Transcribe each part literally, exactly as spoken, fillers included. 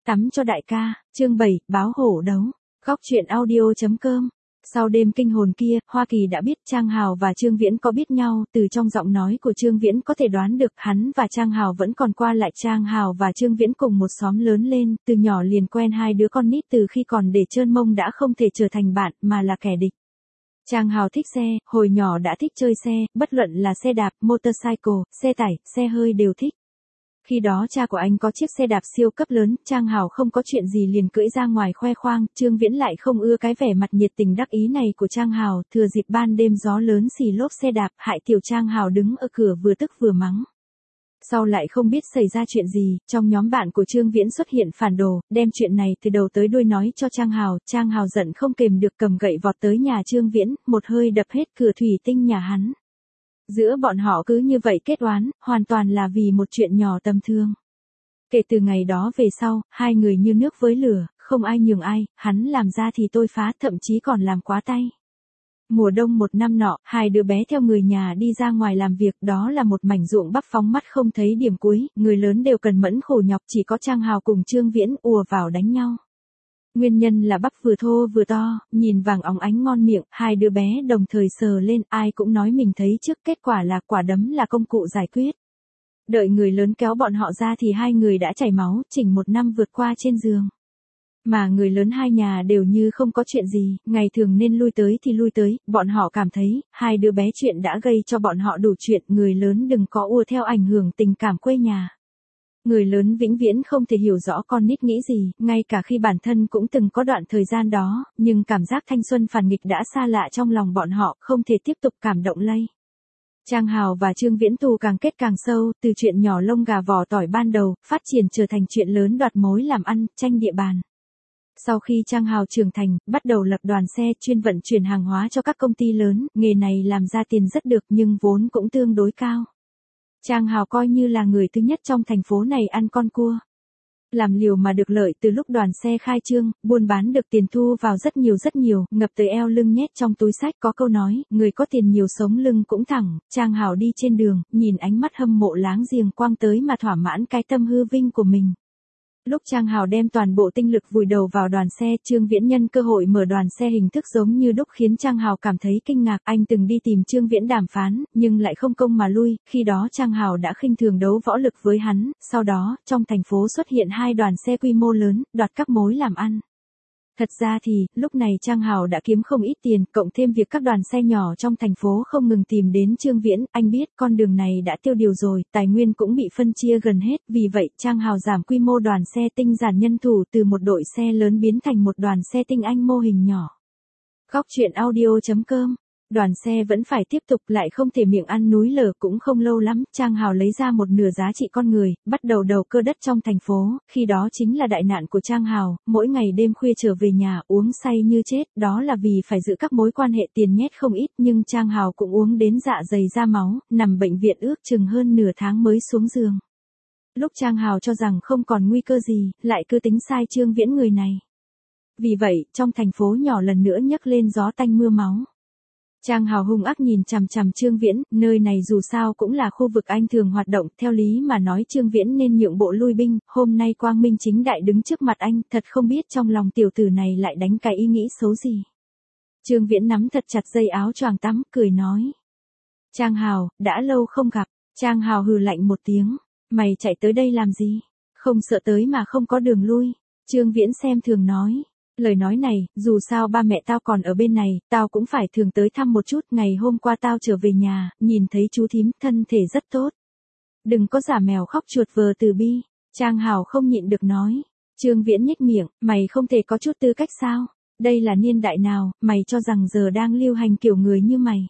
Tắm cho đại ca, chương bảy, báo hổ đấu. Góc truyện audio.com. Sau đêm kinh hồn kia, Hoa Kỳ đã biết Trang Hào và Trương Viễn có biết nhau, từ trong giọng nói của Trương Viễn có thể đoán được hắn và Trang Hào vẫn còn qua lại. Trang Hào và Trương Viễn cùng một xóm lớn lên, từ nhỏ liền quen hai đứa con nít từ khi còn để trơn mông đã không thể trở thành bạn mà là kẻ địch. Trang Hào thích xe, hồi nhỏ đã thích chơi xe, bất luận là xe đạp, motorcycle, xe tải, xe hơi đều thích. Khi đó cha của anh có chiếc xe đạp siêu cấp lớn, Trang Hào không có chuyện gì liền cưỡi ra ngoài khoe khoang, Trương Viễn lại không ưa cái vẻ mặt nhiệt tình đắc ý này của Trang Hào, thừa dịp ban đêm gió lớn xì lốp xe đạp, hại tiểu Trang Hào đứng ở cửa vừa tức vừa mắng. Sau lại không biết xảy ra chuyện gì, trong nhóm bạn của Trương Viễn xuất hiện phản đồ, đem chuyện này từ đầu tới đuôi nói cho Trang Hào, Trang Hào giận không kềm được cầm gậy vọt tới nhà Trương Viễn, một hơi đập hết cửa thủy tinh nhà hắn. Giữa bọn họ cứ như vậy kết oán, hoàn toàn là vì một chuyện nhỏ tầm thường. Kể từ ngày đó về sau, hai người như nước với lửa, không ai nhường ai, hắn làm ra thì tôi phá, thậm chí còn làm quá tay. Mùa đông một năm nọ, hai đứa bé theo người nhà đi ra ngoài làm việc, đó là một mảnh ruộng bắp phóng mắt không thấy điểm cuối, người lớn đều cần mẫn khổ nhọc, chỉ có Trang Hào cùng Trương Viễn ùa vào đánh nhau. Nguyên nhân là bắp vừa thô vừa to, nhìn vàng óng ánh ngon miệng, hai đứa bé đồng thời sờ lên, ai cũng nói mình thấy trước, kết quả là quả đấm là công cụ giải quyết. Đợi người lớn kéo bọn họ ra thì hai người đã chảy máu, chỉnh một năm vượt qua trên giường. Mà người lớn hai nhà đều như không có chuyện gì, ngày thường nên lui tới thì lui tới, bọn họ cảm thấy, hai đứa bé chuyện đã gây cho bọn họ đủ chuyện, người lớn đừng có ùa theo ảnh hưởng tình cảm quê nhà. Người lớn vĩnh viễn không thể hiểu rõ con nít nghĩ gì, ngay cả khi bản thân cũng từng có đoạn thời gian đó, nhưng cảm giác thanh xuân phản nghịch đã xa lạ trong lòng bọn họ, không thể tiếp tục cảm động lây. Trang Hào và Trương Viễn thù càng kết càng sâu, từ chuyện nhỏ lông gà vỏ tỏi ban đầu, phát triển trở thành chuyện lớn đoạt mối làm ăn, tranh địa bàn. Sau khi Trang Hào trưởng thành, bắt đầu lập đoàn xe chuyên vận chuyển hàng hóa cho các công ty lớn, nghề này làm ra tiền rất được nhưng vốn cũng tương đối cao. Trang Hào coi như là người thứ nhất trong thành phố này ăn con cua. Làm liều mà được lợi, từ lúc đoàn xe khai trương, buôn bán được tiền thu vào rất nhiều rất nhiều, ngập tới eo lưng nhét trong túi xách, có câu nói, người có tiền nhiều sống lưng cũng thẳng. Trang Hào đi trên đường, nhìn ánh mắt hâm mộ láng giềng quang tới mà thỏa mãn cái tâm hư vinh của mình. Lúc Trang Hào đem toàn bộ tinh lực vùi đầu vào đoàn xe, Trương Viễn nhân cơ hội mở đoàn xe hình thức giống như đúc khiến Trang Hào cảm thấy kinh ngạc. Anh từng đi tìm Trương Viễn đàm phán, nhưng lại không công mà lui, khi đó Trang Hào đã khinh thường đấu võ lực với hắn, sau đó, trong thành phố xuất hiện hai đoàn xe quy mô lớn, đoạt các mối làm ăn. Thật ra thì, lúc này Trang Hào đã kiếm không ít tiền, cộng thêm việc các đoàn xe nhỏ trong thành phố không ngừng tìm đến Trương Viễn, anh biết con đường này đã tiêu điều rồi, tài nguyên cũng bị phân chia gần hết, vì vậy Trang Hào giảm quy mô đoàn xe tinh giản nhân thủ từ một đội xe lớn biến thành một đoàn xe tinh anh mô hình nhỏ. Góc truyện audio.com. Đoàn xe vẫn phải tiếp tục, lại không thể miệng ăn núi lở, cũng không lâu lắm, Trang Hào lấy ra một nửa giá trị con người, bắt đầu đầu cơ đất trong thành phố, khi đó chính là đại nạn của Trang Hào, mỗi ngày đêm khuya trở về nhà uống say như chết, đó là vì phải giữ các mối quan hệ, tiền nhét không ít, nhưng Trang Hào cũng uống đến dạ dày ra máu, nằm bệnh viện ước chừng hơn nửa tháng mới xuống giường. Lúc Trang Hào cho rằng không còn nguy cơ gì, lại cứ tính sai Trương Viễn người này. Vì vậy, trong thành phố nhỏ lần nữa nhấc lên gió tanh mưa máu. Trang Hào hung ác nhìn chằm chằm Trương Viễn, nơi này dù sao cũng là khu vực anh thường hoạt động, theo lý mà nói Trương Viễn nên nhượng bộ lui binh, hôm nay quang minh chính đại đứng trước mặt anh, thật không biết trong lòng tiểu tử này lại đánh cái ý nghĩ xấu gì. Trương Viễn nắm thật chặt dây áo choàng tắm, cười nói. Trang Hào, đã lâu không gặp. Trang Hào hừ lạnh một tiếng, mày chạy tới đây làm gì? Không sợ tới mà không có đường lui. Trương Viễn xem thường nói. Lời nói này, dù sao ba mẹ tao còn ở bên này, tao cũng phải thường tới thăm một chút, ngày hôm qua tao trở về nhà, nhìn thấy chú thím, thân thể rất tốt. Đừng có giả mèo khóc chuột vờ từ bi. Trang Hào không nhịn được nói. Trương Viễn nhếch miệng, mày không thể có chút tư cách sao? Đây là niên đại nào, mày cho rằng giờ đang lưu hành kiểu người như mày.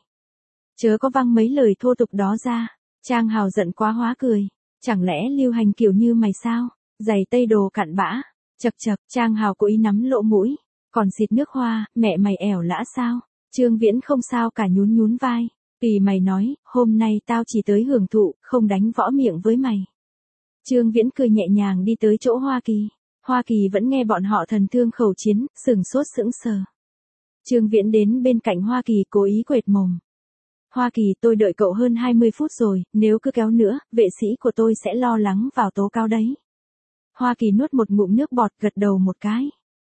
Chớ có văng mấy lời thô tục đó ra. Trang Hào giận quá hóa cười. Chẳng lẽ lưu hành kiểu như mày sao? Giày tây đồ cặn bã. Chậc chậc, Trang Hào cố ý nắm lỗ mũi, còn xịt nước hoa, mẹ mày ẻo lã sao? Trương Viễn không sao cả nhún nhún vai, kỳ mày nói, hôm nay tao chỉ tới hưởng thụ, không đánh võ miệng với mày. Trương Viễn cười nhẹ nhàng đi tới chỗ Hoa Kỳ, Hoa Kỳ vẫn nghe bọn họ thần thương khẩu chiến, sừng sốt sững sờ. Trương Viễn đến bên cạnh Hoa Kỳ cố ý quệt mồm. Hoa Kỳ, tôi đợi cậu hơn hai mươi phút rồi, nếu cứ kéo nữa, vệ sĩ của tôi sẽ lo lắng vào tố cáo đấy. Hoa Kỳ nuốt một ngụm nước bọt, gật đầu một cái.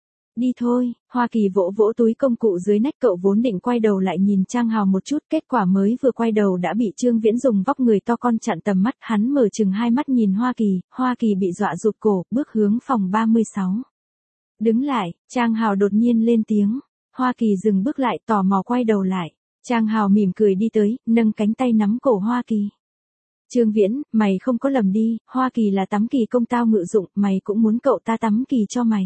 Đi thôi, Hoa Kỳ vỗ vỗ túi công cụ dưới nách, cậu vốn định quay đầu lại nhìn Trang Hào một chút, kết quả mới vừa quay đầu đã bị Trương Viễn dùng vóc người to con chặn tầm mắt, hắn mở chừng hai mắt nhìn Hoa Kỳ, Hoa Kỳ bị dọa rụt cổ, bước hướng phòng ba mươi sáu. Đứng lại, Trang Hào đột nhiên lên tiếng, Hoa Kỳ dừng bước lại, tò mò quay đầu lại. Trang Hào mỉm cười đi tới, nâng cánh tay nắm cổ Hoa Kỳ. Trương Viễn, mày không có lầm đi, Hoa Kỳ là tắm kỳ công tao ngự dụng, mày cũng muốn cậu ta tắm kỳ cho mày.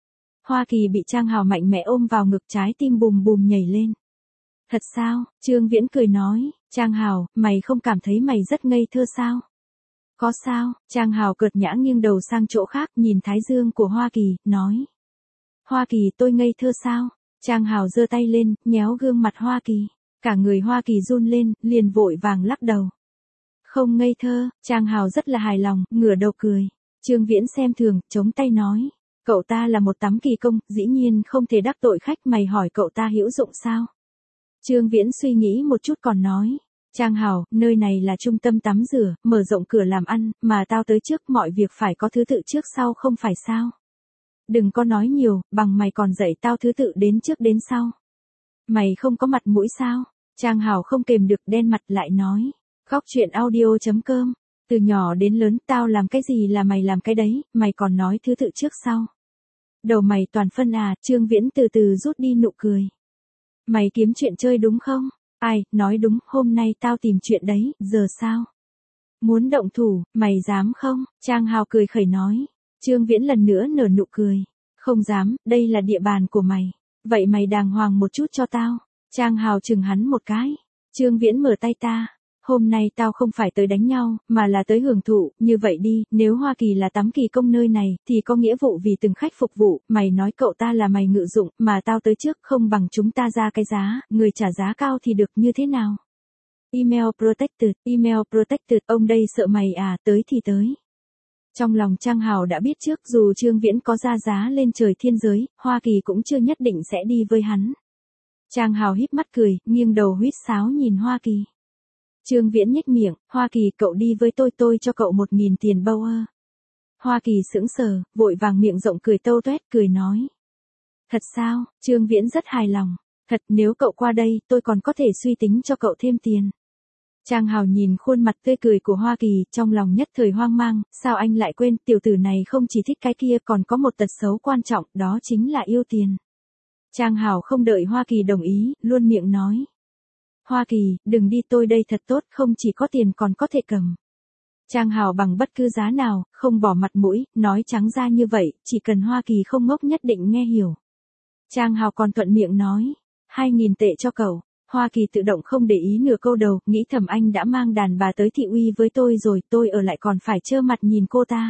Hoa Kỳ bị Trang Hào mạnh mẽ ôm vào ngực, trái tim bùm bùm nhảy lên. Thật sao? Trương Viễn cười nói, Trang Hào, mày không cảm thấy mày rất ngây thơ sao? Có sao? Trang Hào cợt nhã nghiêng đầu sang chỗ khác, nhìn thái dương của Hoa Kỳ, nói. Hoa Kỳ, tôi ngây thơ sao? Trang Hào giơ tay lên, nhéo gương mặt Hoa Kỳ. Cả người Hoa Kỳ run lên, liền vội vàng lắc đầu. Không ngây thơ, Trang Hào rất là hài lòng, ngửa đầu cười. Trương Viễn xem thường, chống tay nói. Cậu ta là một tắm kỳ công, dĩ nhiên không thể đắc tội khách, mày hỏi cậu ta hữu dụng sao? Trương Viễn suy nghĩ một chút còn nói. Trang Hào, nơi này là trung tâm tắm rửa, mở rộng cửa làm ăn, mà tao tới trước, mọi việc phải có thứ tự trước sau không phải sao? Đừng có nói nhiều, bằng mày còn dạy tao thứ tự đến trước đến sau. Mày không có mặt mũi sao? Trang Hào không kềm được, đen mặt lại nói. Góc truyện audio chấm com. Từ nhỏ đến lớn, tao làm cái gì là mày làm cái đấy, mày còn nói thứ tự trước sau. Đầu mày toàn phân à? Trương Viễn từ từ rút đi nụ cười. Mày kiếm chuyện chơi đúng không? Ai, nói đúng, hôm nay tao tìm chuyện đấy, giờ sao? Muốn động thủ, mày dám không? Trang Hào cười khẩy nói. Trương Viễn lần nữa nở nụ cười. Không dám, đây là địa bàn của mày. Vậy mày đàng hoàng một chút cho tao. Trang Hào chừng hắn một cái. Trương Viễn mở tay ta. Hôm nay tao không phải tới đánh nhau, mà là tới hưởng thụ, như vậy đi, nếu Hoa Kỳ là tắm kỳ công nơi này, thì có nghĩa vụ vì từng khách phục vụ, mày nói cậu ta là mày ngự dụng, mà tao tới trước không bằng chúng ta ra cái giá, người trả giá cao thì được như thế nào? Email protected, email protected, ông đây sợ mày à, tới thì tới. Trong lòng Trang Hào đã biết trước, dù Trương Viễn có ra giá lên trời thiên giới, Hoa Kỳ cũng chưa nhất định sẽ đi với hắn. Trang Hào híp mắt cười, nghiêng đầu huýt sáo nhìn Hoa Kỳ. Trương Viễn nhếch miệng, Hoa Kỳ, cậu đi với tôi, tôi cho cậu một nghìn tiền bao ơ. Hoa Kỳ sững sờ, vội vàng miệng rộng cười tâu tuét, cười nói. Thật sao? Trương Viễn rất hài lòng. Thật, nếu cậu qua đây, tôi còn có thể suy tính cho cậu thêm tiền. Trang Hào nhìn khuôn mặt tươi cười của Hoa Kỳ, trong lòng nhất thời hoang mang, sao anh lại quên, tiểu tử này không chỉ thích cái kia còn có một tật xấu quan trọng, đó chính là yêu tiền. Trang Hào không đợi Hoa Kỳ đồng ý, luôn miệng nói. Hoa Kỳ, đừng đi, tôi đây thật tốt, không chỉ có tiền còn có thể cầm. Trang Hào bằng bất cứ giá nào, không bỏ mặt mũi, nói trắng ra như vậy, chỉ cần Hoa Kỳ không ngốc nhất định nghe hiểu. Trang Hào còn thuận miệng nói, hai nghìn tệ cho cậu. Hoa Kỳ tự động không để ý nửa câu đầu, nghĩ thầm anh đã mang đàn bà tới thị uy với tôi rồi, tôi ở lại còn phải trơ mặt nhìn cô ta.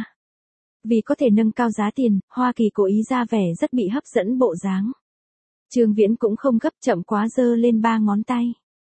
Vì có thể nâng cao giá tiền, Hoa Kỳ cố ý ra vẻ rất bị hấp dẫn bộ dáng. Trương Viễn cũng không gấp, chậm quá giơ lên ba ngón tay.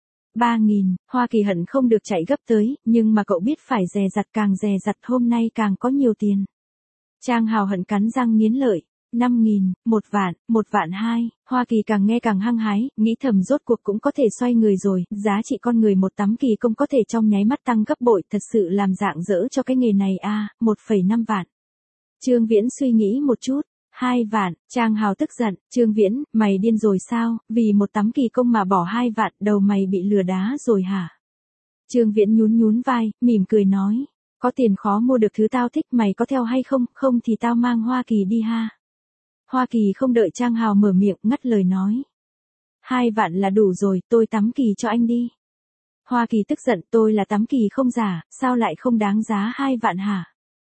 Ba nghìn, Hoa Kỳ hận không được chạy gấp tới, nhưng mà cậu biết phải dè dặt, càng dè dặt hôm nay càng có nhiều tiền. Trang Hào hận cắn răng nghiến lợi. Năm nghìn, một vạn, một vạn hai, Hoa Kỳ càng nghe càng hăng hái, nghĩ thầm rốt cuộc cũng có thể xoay người rồi, giá trị con người một tắm kỳ công có thể trong nháy mắt tăng gấp bội, thật sự làm dạng dỡ cho cái nghề này a, à, một phẩy năm vạn. Trương Viễn suy nghĩ một chút, hai vạn, Trang Hào tức giận, Trương Viễn, mày điên rồi sao, vì một tắm kỳ công mà bỏ hai vạn, đầu mày bị lừa đá rồi hả? Trương Viễn nhún nhún vai, mỉm cười nói, có tiền khó mua được thứ tao thích, mày có theo hay không, không thì tao mang Hoa Kỳ đi ha. Hoa Kỳ không đợi Trang Hào mở miệng, ngắt lời nói. Hai vạn là đủ rồi, tôi tắm kỳ cho anh đi. Hoa Kỳ tức giận, tôi là tắm kỳ không giả, sao lại không đáng giá hai vạn hả?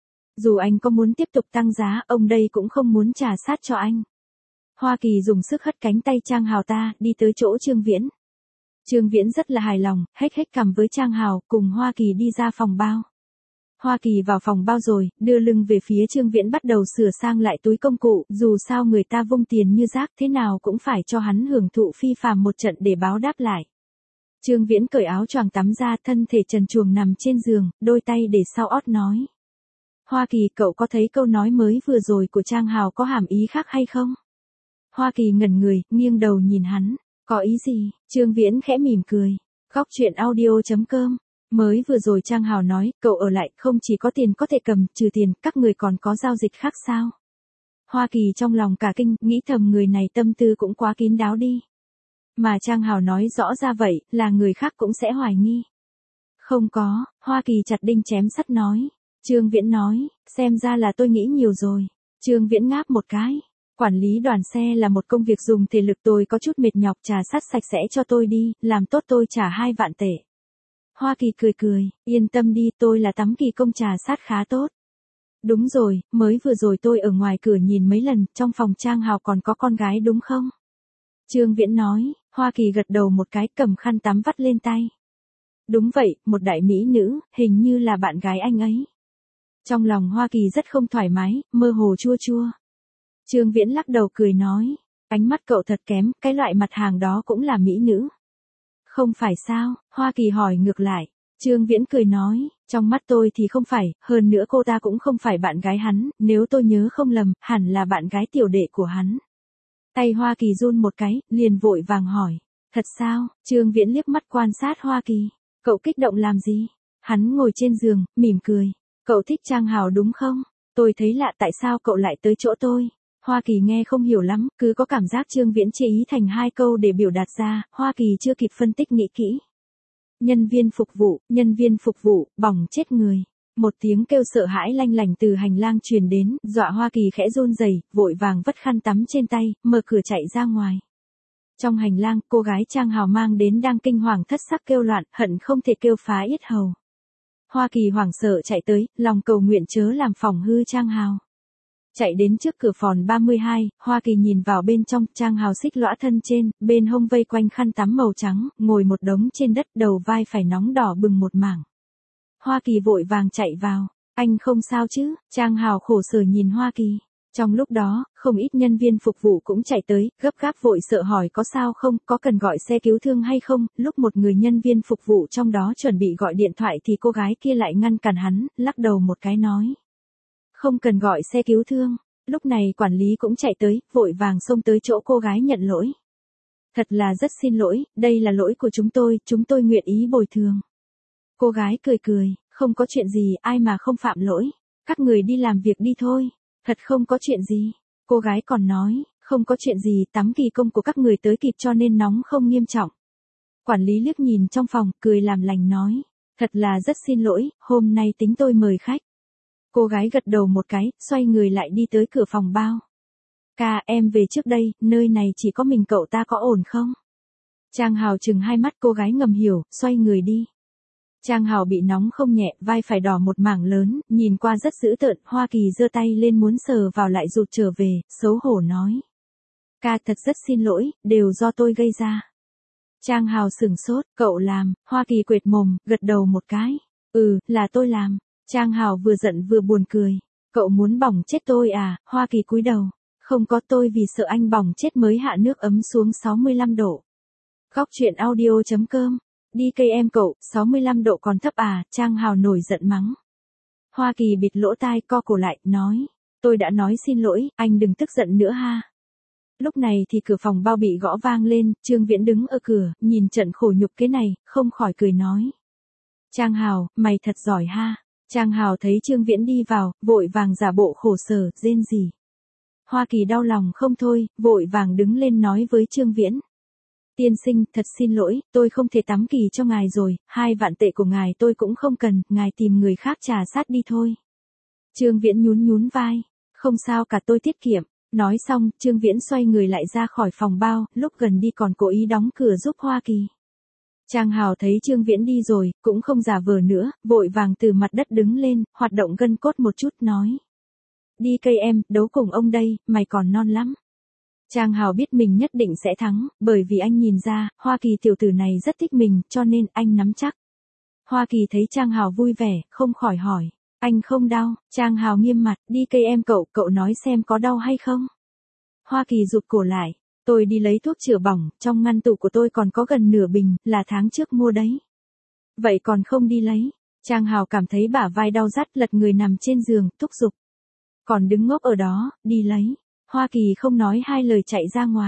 Dù anh có muốn tiếp tục tăng giá, ông đây cũng không muốn trả sát cho anh. Hoa Kỳ dùng sức hất cánh tay Trang Hào ta, đi tới chỗ Trương Viễn. Trương Viễn rất là hài lòng, hếch hếch cằm với Trang Hào, cùng Hoa Kỳ đi ra phòng bao. Hoa Kỳ vào phòng bao rồi, đưa lưng về phía Trương Viễn bắt đầu sửa sang lại túi công cụ, dù sao người ta vung tiền như rác thế nào cũng phải cho hắn hưởng thụ phi phàm một trận để báo đáp lại. Trương Viễn cởi áo choàng tắm ra, thân thể trần truồng nằm trên giường, đôi tay để sau ót nói. Hoa Kỳ, cậu có thấy câu nói mới vừa rồi của Trang Hào có hàm ý khác hay không? Hoa Kỳ ngẩn người, nghiêng đầu nhìn hắn, có ý gì? Trương Viễn khẽ mỉm cười. Góc truyện audio chấm com Mới vừa rồi Trang Hào nói, cậu ở lại không chỉ có tiền có thể cầm, trừ tiền, các người còn có giao dịch khác sao? Hoa Kỳ trong lòng cả kinh, nghĩ thầm người này tâm tư cũng quá kín đáo đi. Mà Trang Hào nói rõ ra vậy, là người khác cũng sẽ hoài nghi. Không có, Hoa Kỳ chặt đinh chém sắt nói. Trương Viễn nói, xem ra là tôi nghĩ nhiều rồi. Trương Viễn ngáp một cái. Quản lý đoàn xe là một công việc dùng thể lực, tôi có chút mệt nhọc, trà sát sạch sẽ cho tôi đi, làm tốt tôi trả hai vạn tệ. Hoa Kỳ cười cười, yên tâm đi, tôi là tắm kỳ công trà sát khá tốt. Đúng rồi, mới vừa rồi tôi ở ngoài cửa nhìn mấy lần, trong phòng Trang Hào còn có con gái đúng không? Trương Viễn nói, Hoa Kỳ gật đầu một cái, cầm khăn tắm vắt lên tay. Đúng vậy, một đại mỹ nữ, hình như là bạn gái anh ấy. Trong lòng Hoa Kỳ rất không thoải mái, mơ hồ chua chua. Trương Viễn lắc đầu cười nói, ánh mắt cậu thật kém, cái loại mặt hàng đó cũng là mỹ nữ. Không phải sao, Hoa Kỳ hỏi ngược lại. Trương Viễn cười nói, trong mắt tôi thì không phải, hơn nữa cô ta cũng không phải bạn gái hắn, nếu tôi nhớ không lầm, hẳn là bạn gái tiểu đệ của hắn. Tay Hoa Kỳ run một cái, liền vội vàng hỏi, thật sao? Trương Viễn liếc mắt quan sát Hoa Kỳ, cậu kích động làm gì? Hắn ngồi trên giường, mỉm cười, cậu thích Trang Hào đúng không? Tôi thấy lạ tại sao cậu lại tới chỗ tôi? Hoa Kỳ nghe không hiểu lắm, cứ có cảm giác Trương Viễn chê ý thành hai câu để biểu đạt ra, Hoa Kỳ chưa kịp phân tích nghĩ kỹ. Nhân viên phục vụ, nhân viên phục vụ, bỏng chết người. Một tiếng kêu sợ hãi lanh lảnh từ hành lang truyền đến, dọa Hoa Kỳ khẽ run rẩy, vội vàng vất khăn tắm trên tay, mở cửa chạy ra ngoài. Trong hành lang, cô gái Trang Hào mang đến đang kinh hoàng thất sắc kêu loạn, hận không thể kêu phá yết hầu. Hoa Kỳ hoảng sợ chạy tới, lòng cầu nguyện chớ làm phỏng hư Trang Hào. Chạy đến trước cửa phòng ba mươi hai, Hoa Kỳ nhìn vào bên trong, Trang Hào xích lõa thân trên, bên hông vây quanh khăn tắm màu trắng, ngồi một đống trên đất, đầu vai phải nóng đỏ bừng một mảng. Hoa Kỳ vội vàng chạy vào, anh không sao chứ? Trang Hào khổ sở nhìn Hoa Kỳ. Trong lúc đó, không ít nhân viên phục vụ cũng chạy tới, gấp gáp vội sợ hỏi có sao không, có cần gọi xe cứu thương hay không, lúc một người nhân viên phục vụ trong đó chuẩn bị gọi điện thoại thì cô gái kia lại ngăn cản hắn, lắc đầu một cái nói. Không cần gọi xe cứu thương. Lúc này quản lý cũng chạy tới, vội vàng xông tới chỗ cô gái nhận lỗi. Thật là rất xin lỗi, đây là lỗi của chúng tôi, chúng tôi nguyện ý bồi thường. Cô gái cười cười, không có chuyện gì, ai mà không phạm lỗi. Các người đi làm việc đi thôi. Thật không có chuyện gì. Cô gái còn nói, không có chuyện gì, tắm kỳ công của các người tới kịp cho nên nóng không nghiêm trọng. Quản lý liếc nhìn trong phòng, cười làm lành nói. Thật là rất xin lỗi, hôm nay tính tôi mời khách. Cô gái gật đầu một cái, xoay người lại đi tới cửa phòng bao. Ca, em về trước đây, nơi này chỉ có mình cậu ta có ổn không? Trang Hào chừng hai mắt, cô gái ngầm hiểu, xoay người đi. Trang Hào bị nóng không nhẹ, vai phải đỏ một mảng lớn, nhìn qua rất dữ tợn, Hoa Kỳ giơ tay lên muốn sờ vào lại rụt trở về, xấu hổ nói. Ca thật rất xin lỗi, đều do tôi gây ra. Trang Hào sửng sốt, cậu làm, Hoa Kỳ quệt mồm, gật đầu một cái. Ừ, là tôi làm. Trang Hào vừa giận vừa buồn cười. Cậu muốn bỏng chết tôi à? Hoa Kỳ cúi đầu. Không có, tôi vì sợ anh bỏng chết mới hạ nước ấm xuống sáu mươi lăm độ. Góc truyện audio chấm com. Đi cây em cậu, sáu mươi lăm độ còn thấp à? Trang Hào nổi giận mắng. Hoa Kỳ bịt lỗ tai, co cổ lại, nói. Tôi đã nói xin lỗi, anh đừng tức giận nữa ha. Lúc này thì cửa phòng bao bị gõ vang lên, Trương Viễn đứng ở cửa, nhìn trận khổ nhục cái này, không khỏi cười nói. Trang Hào, mày thật giỏi ha. Trang Hào thấy Trương Viễn đi vào, vội vàng giả bộ khổ sở, rên rỉ. Hoa Kỳ đau lòng không thôi, vội vàng đứng lên nói với Trương Viễn. Tiên sinh, thật xin lỗi, tôi không thể tắm kỳ cho ngài rồi, hai vạn tệ của ngài tôi cũng không cần, ngài tìm người khác trà sát đi thôi. Trương Viễn nhún nhún vai, không sao cả, tôi tiết kiệm. Nói xong, Trương Viễn xoay người lại ra khỏi phòng bao, lúc gần đi còn cố ý đóng cửa giúp Hoa Kỳ. Trang Hào thấy Trương Viễn đi rồi, cũng không giả vờ nữa, vội vàng từ mặt đất đứng lên, hoạt động gân cốt một chút nói. Đi cây em, đấu cùng ông đây, mày còn non lắm. Trang Hào biết mình nhất định sẽ thắng, bởi vì anh nhìn ra, Hoa Kỳ tiểu tử này rất thích mình, cho nên anh nắm chắc. Hoa Kỳ thấy Trang Hào vui vẻ, không khỏi hỏi. Anh không đau? Trang Hào nghiêm mặt, đi cây em cậu, cậu nói xem có đau hay không? Hoa Kỳ rụt cổ lại. Tôi đi lấy thuốc chữa bỏng, trong ngăn tủ của tôi còn có gần nửa bình, là tháng trước mua đấy. Vậy còn không đi lấy? Trang Hào cảm thấy bả vai đau rát, lật người nằm trên giường, thúc giục. Còn đứng ngốc ở đó, đi lấy. Hoa Kỳ không nói hai lời chạy ra ngoài.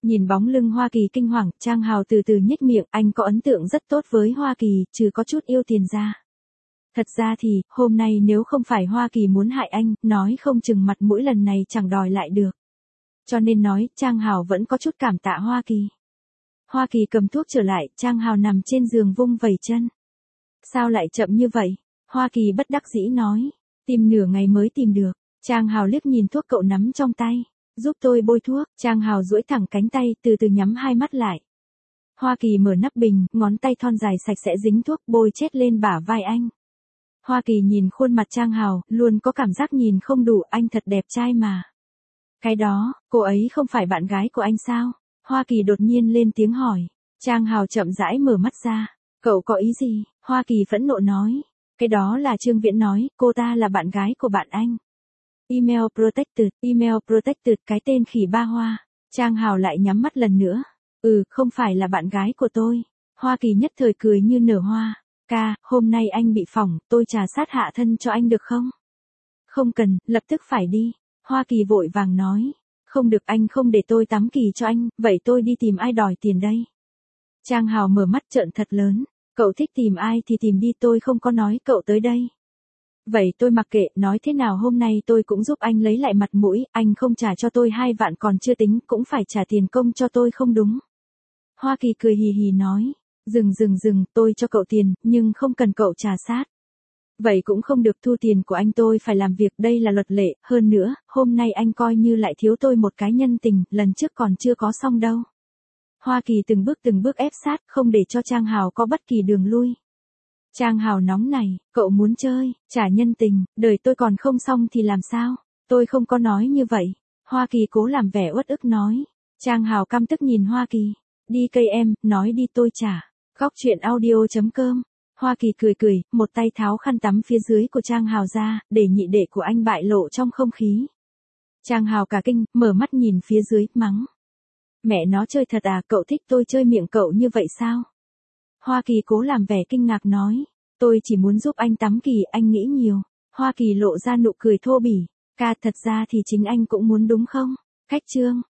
Nhìn bóng lưng Hoa Kỳ kinh hoàng, Trang Hào từ từ nhếch miệng, anh có ấn tượng rất tốt với Hoa Kỳ, trừ có chút yêu tiền ra. Thật ra thì, hôm nay nếu không phải Hoa Kỳ muốn hại anh, nói không chừng mặt mũi lần này chẳng đòi lại được. Cho nên nói, Trang Hào vẫn có chút cảm tạ Hoa Kỳ. Hoa Kỳ cầm thuốc trở lại, Trang Hào nằm trên giường vung vẩy chân. Sao lại chậm như vậy? Hoa Kỳ bất đắc dĩ nói. Tìm nửa ngày mới tìm được. Trang Hào liếc nhìn thuốc cậu nắm trong tay. Giúp tôi bôi thuốc. Trang Hào duỗi thẳng cánh tay, từ từ nhắm hai mắt lại. Hoa Kỳ mở nắp bình, ngón tay thon dài sạch sẽ dính thuốc bôi chết lên bả vai anh. Hoa Kỳ nhìn khuôn mặt Trang Hào, luôn có cảm giác nhìn không đủ, anh thật đẹp trai mà. Cái đó, cô ấy không phải bạn gái của anh sao? Hoa Kỳ đột nhiên lên tiếng hỏi. Trang Hào chậm rãi mở mắt ra. Cậu có ý gì? Hoa Kỳ phẫn nộ nói. Cái đó là Trương Viễn nói, cô ta là bạn gái của bạn anh. Email protected, email protected, cái tên khỉ ba hoa. Trang Hào lại nhắm mắt lần nữa. Ừ, không phải là bạn gái của tôi. Hoa Kỳ nhất thời cười như nở hoa. Ca, hôm nay anh bị phỏng, tôi trà sát hạ thân cho anh được không? Không cần, lập tức phải đi. Hoa Kỳ vội vàng nói. Không được, anh không để tôi tắm kỳ cho anh, vậy tôi đi tìm ai đòi tiền đây? Trang Hào mở mắt trợn thật lớn. Cậu thích tìm ai thì tìm đi, tôi không có nói cậu tới đây. Vậy tôi mặc kệ, nói thế nào hôm nay tôi cũng giúp anh lấy lại mặt mũi, anh không trả cho tôi hai vạn còn chưa tính, cũng phải trả tiền công cho tôi không đúng? Hoa Kỳ cười hì hì nói. Dừng dừng dừng, tôi cho cậu tiền, nhưng không cần cậu trà sát. Vậy cũng không được, thu tiền của anh tôi phải làm việc, đây là luật lệ, hơn nữa, hôm nay anh coi như lại thiếu tôi một cái nhân tình, lần trước còn chưa có xong đâu. Hoa Kỳ từng bước từng bước ép sát, không để cho Trang Hào có bất kỳ đường lui. Trang Hào nóng này, cậu muốn chơi, trả nhân tình, đời tôi còn không xong thì làm sao? Tôi không có nói như vậy. Hoa Kỳ cố làm vẻ uất ức nói. Trang Hào căm tức nhìn Hoa Kỳ. Đi cây em, nói đi tôi trả. Góc truyện audio chấm com. Hoa Kỳ cười cười, một tay tháo khăn tắm phía dưới của Trang Hào ra, để nhị đệ của anh bại lộ trong không khí. Trang Hào cả kinh, mở mắt nhìn phía dưới, mắng. Mẹ nó chơi thật à, cậu thích tôi chơi miệng cậu như vậy sao? Hoa Kỳ cố làm vẻ kinh ngạc nói. Tôi chỉ muốn giúp anh tắm kỳ, anh nghĩ nhiều. Hoa Kỳ lộ ra nụ cười thô bỉ. Ca, thật ra thì chính anh cũng muốn đúng không? Cách chương.